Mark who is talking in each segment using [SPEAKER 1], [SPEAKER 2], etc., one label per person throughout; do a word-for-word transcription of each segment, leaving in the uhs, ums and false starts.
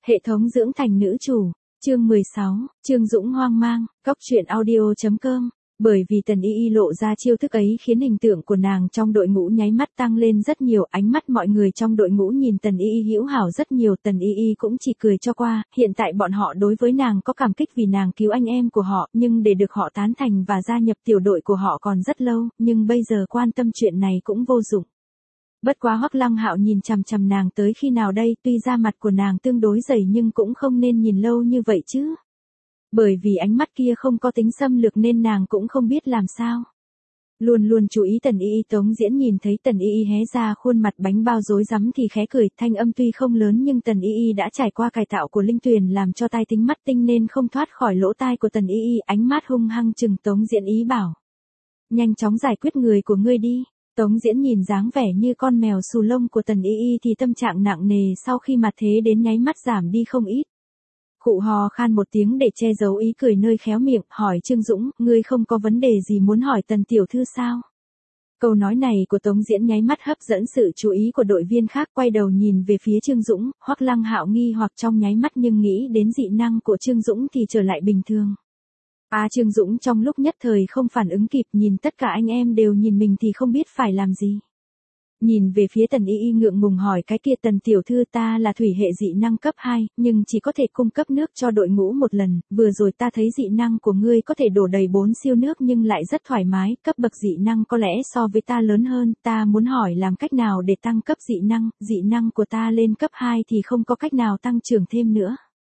[SPEAKER 1] Hệ thống dưỡng thành nữ chủ, chương mười sáu, Trương Dũng hoang mang, góc truyện audio chấm com. Bởi vì Tần Y Y lộ ra chiêu thức ấy khiến hình tượng của nàng trong đội ngũ nháy mắt tăng lên rất nhiều, ánh mắt mọi người trong đội ngũ nhìn Tần Y Y hữu hảo rất nhiều, Tần Y Y cũng chỉ cười cho qua, hiện tại bọn họ đối với nàng có cảm kích vì nàng cứu anh em của họ, nhưng để được họ tán thành và gia nhập tiểu đội của họ còn rất lâu, nhưng bây giờ quan tâm chuyện này cũng vô dụng. Bất quá Hoắc Lăng Hạo nhìn chằm chằm nàng tới khi nào đây, tuy da mặt của nàng tương đối dày nhưng cũng không nên nhìn lâu như vậy chứ. Bởi vì ánh mắt kia không có tính xâm lược nên nàng cũng không biết làm sao. Luôn luôn chú ý Tần Y Y, Tống Diễn nhìn thấy Tần Y Y hé ra khuôn mặt bánh bao rối rắm thì khẽ cười, thanh âm tuy không lớn nhưng Tần Y Y đã trải qua cải tạo của linh tuyền làm cho tai tính mắt tinh nên không thoát khỏi lỗ tai của Tần Y Y, ánh mắt hung hăng chừng Tống Diễn ý bảo. Nhanh chóng giải quyết người của ngươi đi. Tống Diễn nhìn dáng vẻ như con mèo xù lông của Tần Y Y thì tâm trạng nặng nề sau khi mặt thế đến nháy mắt giảm đi không ít. Khụ hò khan một tiếng để che giấu ý cười nơi khéo miệng, hỏi Trương Dũng, ngươi không có vấn đề gì muốn hỏi Tần tiểu thư sao? Câu nói này của Tống Diễn nháy mắt hấp dẫn sự chú ý của đội viên khác, quay đầu nhìn về phía Trương Dũng, Hoắc Lăng Hạo nghi hoặc trong nháy mắt nhưng nghĩ đến dị năng của Trương Dũng thì trở lại bình thường. À, Trương Dũng trong lúc nhất thời không phản ứng kịp, nhìn tất cả anh em đều nhìn mình thì không biết phải làm gì. Nhìn về phía Tần Y Y ngượng ngùng hỏi, cái kia Tần tiểu thư, ta là thủy hệ dị năng cấp hai, nhưng chỉ có thể cung cấp nước cho đội ngũ một lần, vừa rồi ta thấy dị năng của ngươi có thể đổ đầy bốn siêu nước nhưng lại rất thoải mái, cấp bậc dị năng có lẽ so với ta lớn hơn, ta muốn hỏi làm cách nào để tăng cấp dị năng, dị năng của ta lên cấp hai thì không có cách nào tăng trưởng thêm nữa.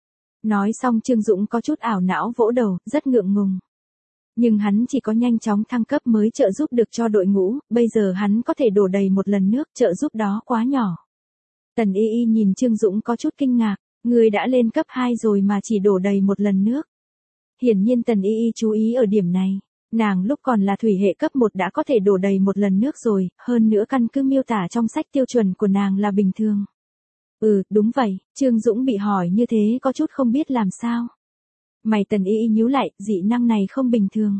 [SPEAKER 1] Nói xong Trương Dũng có chút ảo não vỗ đầu, rất ngượng ngùng. Nhưng hắn chỉ có nhanh chóng thăng cấp mới trợ giúp được cho đội ngũ, bây giờ hắn có thể đổ đầy một lần nước, trợ giúp đó quá nhỏ. Tần Y Y nhìn Trương Dũng có chút kinh ngạc, người đã lên cấp hai rồi mà chỉ đổ đầy một lần nước. Hiển nhiên Tần Y Y chú ý ở điểm này, nàng lúc còn là thủy hệ cấp một đã có thể đổ đầy một lần nước rồi, hơn nữa căn cứ miêu tả trong sách tiêu chuẩn của nàng là bình thường. Ừ, đúng vậy, Trương Dũng bị hỏi như thế có chút không biết làm sao. Mày Tần Y Y nhíu lại, dị năng này không bình thường.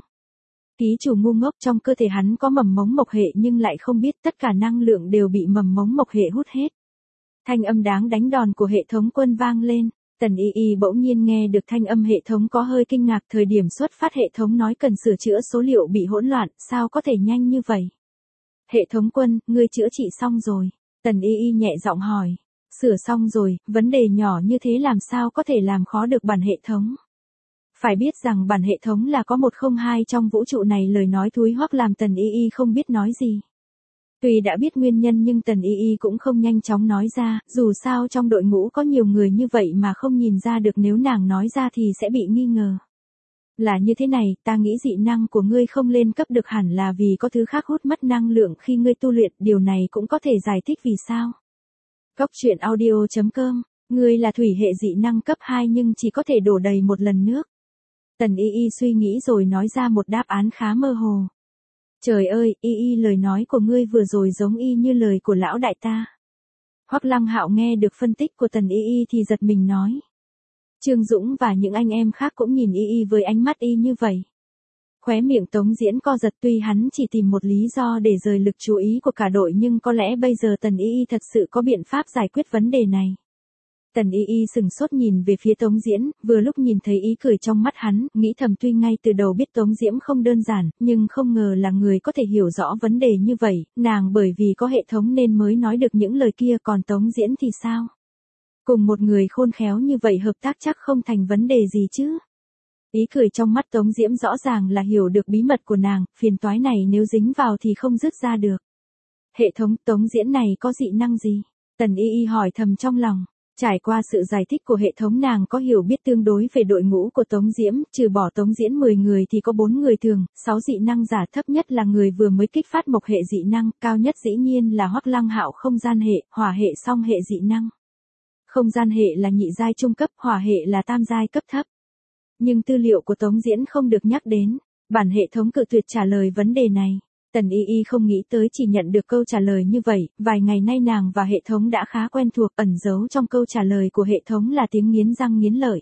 [SPEAKER 1] Ký chủ ngu ngốc, trong cơ thể hắn có mầm mống mộc hệ nhưng lại không biết tất cả năng lượng đều bị mầm mống mộc hệ hút hết. Thanh âm đáng đánh đòn của hệ thống quân vang lên, Tần Y Y bỗng nhiên nghe được thanh âm hệ thống có hơi kinh ngạc, thời điểm xuất phát hệ thống nói cần sửa chữa số liệu bị hỗn loạn, sao có thể nhanh như vậy? Hệ thống quân, ngươi chữa trị xong rồi, Tần Y Y nhẹ giọng hỏi. Sửa xong rồi, vấn đề nhỏ như thế làm sao có thể làm khó được bản hệ thống. Phải biết rằng bản hệ thống là có một không hai trong vũ trụ này, lời nói thúi hoắc làm Tần Y Y không biết nói gì. Tuy đã biết nguyên nhân nhưng Tần Y Y cũng không nhanh chóng nói ra, dù sao trong đội ngũ có nhiều người như vậy mà không nhìn ra được, nếu nàng nói ra thì sẽ bị nghi ngờ. Là như thế này, ta nghĩ dị năng của ngươi không lên cấp được hẳn là vì có thứ khác hút mất năng lượng khi ngươi tu luyện, điều này cũng có thể giải thích vì sao. Góc truyện audio chấm com, ngươi là thủy hệ dị năng cấp hai nhưng chỉ có thể đổ đầy một lần nước. Tần Y Y suy nghĩ rồi nói ra một đáp án khá mơ hồ. Trời ơi, Y Y, lời nói của ngươi vừa rồi giống y như lời của lão đại ta. Hoắc Lăng Hạo nghe được phân tích của Tần Y Y thì giật mình nói. Trương Dũng và những anh em khác cũng nhìn Y Y với ánh mắt y như vậy. Khóe miệng Tống Diễn co giật, tuy hắn chỉ tìm một lý do để rời lực chú ý của cả đội nhưng có lẽ bây giờ Tần Y Y thật sự có biện pháp giải quyết vấn đề này. Tần Y Y sừng sốt nhìn về phía Tống Diễn, vừa lúc nhìn thấy ý cười trong mắt hắn, nghĩ thầm tuy ngay từ đầu biết Tống Diễm không đơn giản, nhưng không ngờ là người có thể hiểu rõ vấn đề như vậy, nàng bởi vì có hệ thống nên mới nói được những lời kia, còn Tống Diễn thì sao? Cùng một người khôn khéo như vậy hợp tác chắc không thành vấn đề gì chứ? Ý cười trong mắt Tống Diễm rõ ràng là hiểu được bí mật của nàng, phiền toái này nếu dính vào thì không dứt ra được. Hệ thống, Tống Diễn này có dị năng gì? Tần Y Y hỏi thầm trong lòng. Trải qua sự giải thích của hệ thống, nàng có hiểu biết tương đối về đội ngũ của Tống Diễm, trừ bỏ Tống Diễn mười người thì có bốn người thường, sáu dị năng giả, thấp nhất là người vừa mới kích phát mộc hệ dị năng, cao nhất dĩ nhiên là Hoắc Lăng Hạo không gian hệ, hỏa hệ song hệ dị năng. Không gian hệ là nhị giai trung cấp, hỏa hệ là tam giai cấp thấp. Nhưng tư liệu của Tống Diễn không được nhắc đến, bản hệ thống cự tuyệt trả lời vấn đề này. Tần Y Y không nghĩ tới chỉ nhận được câu trả lời như vậy, vài ngày nay nàng và hệ thống đã khá quen thuộc, ẩn giấu trong câu trả lời của hệ thống là tiếng nghiến răng nghiến lợi.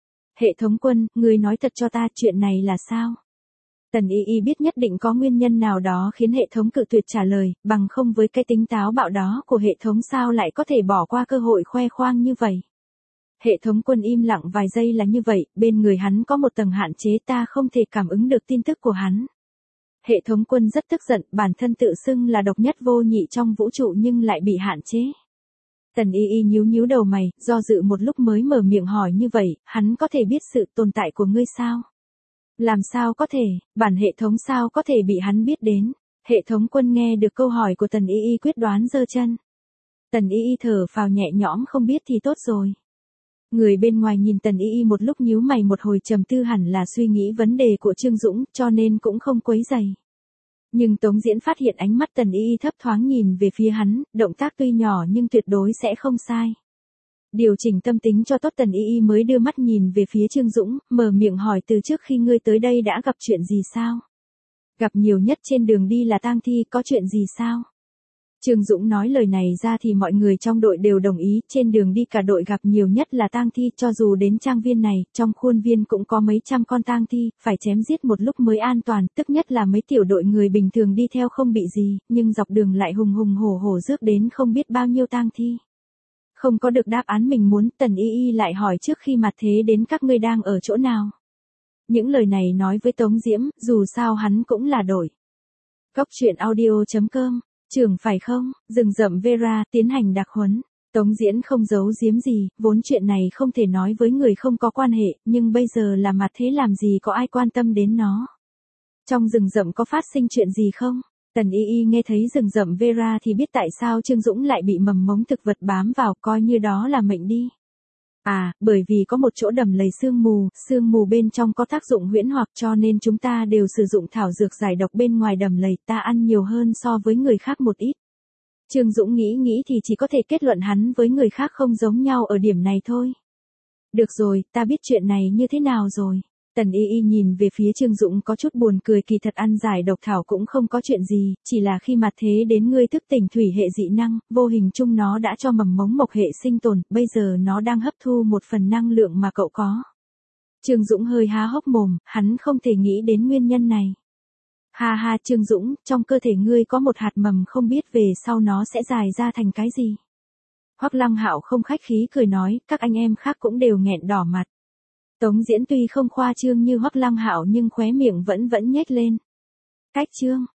[SPEAKER 1] Hệ thống quân, ngươi nói thật cho ta, chuyện này là sao? Tần Y Y biết nhất định có nguyên nhân nào đó khiến hệ thống cự tuyệt trả lời, bằng không với cái tính táo bạo đó của hệ thống sao lại có thể bỏ qua cơ hội khoe khoang như vậy. Hệ thống quân im lặng vài giây là như vậy, bên người hắn có một tầng hạn chế, ta không thể cảm ứng được tin tức của hắn. Hệ thống quân rất tức giận, bản thân tự xưng là độc nhất vô nhị trong vũ trụ nhưng lại bị hạn chế. Tần Y Y nhíu nhíu đầu mày, do dự một lúc mới mở miệng hỏi như vậy, hắn có thể biết sự tồn tại của ngươi sao? Làm sao có thể, bản hệ thống sao có thể bị hắn biết đến? Hệ thống quân nghe được câu hỏi của Tần Y Y quyết đoán giơ chân. Tần Y Y thở phào nhẹ nhõm, không biết thì tốt rồi. Người bên ngoài nhìn Tần Y Y một lúc nhíu mày một hồi, trầm tư, hẳn là suy nghĩ vấn đề của Trương Dũng, cho nên cũng không quấy rầy. Nhưng Tống Diễn phát hiện ánh mắt Tần Y Y thấp thoáng nhìn về phía hắn, động tác tuy nhỏ nhưng tuyệt đối sẽ không sai. Điều chỉnh tâm tính cho tốt, Tần Y Y mới đưa mắt nhìn về phía Trương Dũng, mở miệng hỏi, từ trước khi ngươi tới đây đã gặp chuyện gì sao? Gặp nhiều nhất trên đường đi là tang thi, có chuyện gì sao? Trương Dũng nói lời này ra thì mọi người trong đội đều đồng ý, trên đường đi cả đội gặp nhiều nhất là tang thi, cho dù đến trang viên này, trong khuôn viên cũng có mấy trăm con tang thi, phải chém giết một lúc mới an toàn, tức nhất là mấy tiểu đội người bình thường đi theo không bị gì, nhưng dọc đường lại hùng hùng hổ hổ rước đến không biết bao nhiêu tang thi. Không có được đáp án mình muốn, Tần Y Y lại hỏi, trước khi mặt thế đến các ngươi đang ở chỗ nào? Những lời này nói với Tống Diễm, dù sao hắn cũng là đội. Cóc truyện audio chấm com, trưởng phải không, rừng rậm Vera, tiến hành đặc huấn. Tống Diễn không giấu giếm gì, vốn chuyện này không thể nói với người không có quan hệ, nhưng bây giờ là mặt thế làm gì có ai quan tâm đến nó. Trong rừng rậm có phát sinh chuyện gì không? Tần Y Y nghe thấy rừng rậm Vera thì biết tại sao Trương Dũng lại bị mầm mống thực vật bám vào, coi như đó là mệnh đi. À, bởi vì có một chỗ đầm lầy sương mù, sương mù bên trong có tác dụng huyễn hoặc, cho nên chúng ta đều sử dụng thảo dược giải độc bên ngoài đầm lầy, ta ăn nhiều hơn so với người khác một ít. Trương Dũng nghĩ nghĩ thì chỉ có thể kết luận hắn với người khác không giống nhau ở điểm này thôi. Được rồi, ta biết chuyện này như thế nào rồi. Tần Y Y nhìn về phía Trương Dũng có chút buồn cười, kỳ thật ăn giải độc thảo cũng không có chuyện gì, chỉ là khi mặt thế đến ngươi thức tỉnh thủy hệ dị năng, vô hình chung nó đã cho mầm mống mộc hệ sinh tồn, bây giờ nó đang hấp thu một phần năng lượng mà cậu có. Trương Dũng hơi há hốc mồm, hắn không thể nghĩ đến nguyên nhân này. Ha ha, Trương Dũng, trong cơ thể ngươi có một hạt mầm, không biết về sau nó sẽ dài ra thành cái gì. Hoắc Lăng Hạo không khách khí cười nói, các anh em khác cũng đều nghẹn đỏ mặt. Tống Diễn tuy không khoa trương như Hoắc Lăng Hạo nhưng khóe miệng vẫn vẫn nhếch lên. Cách trương,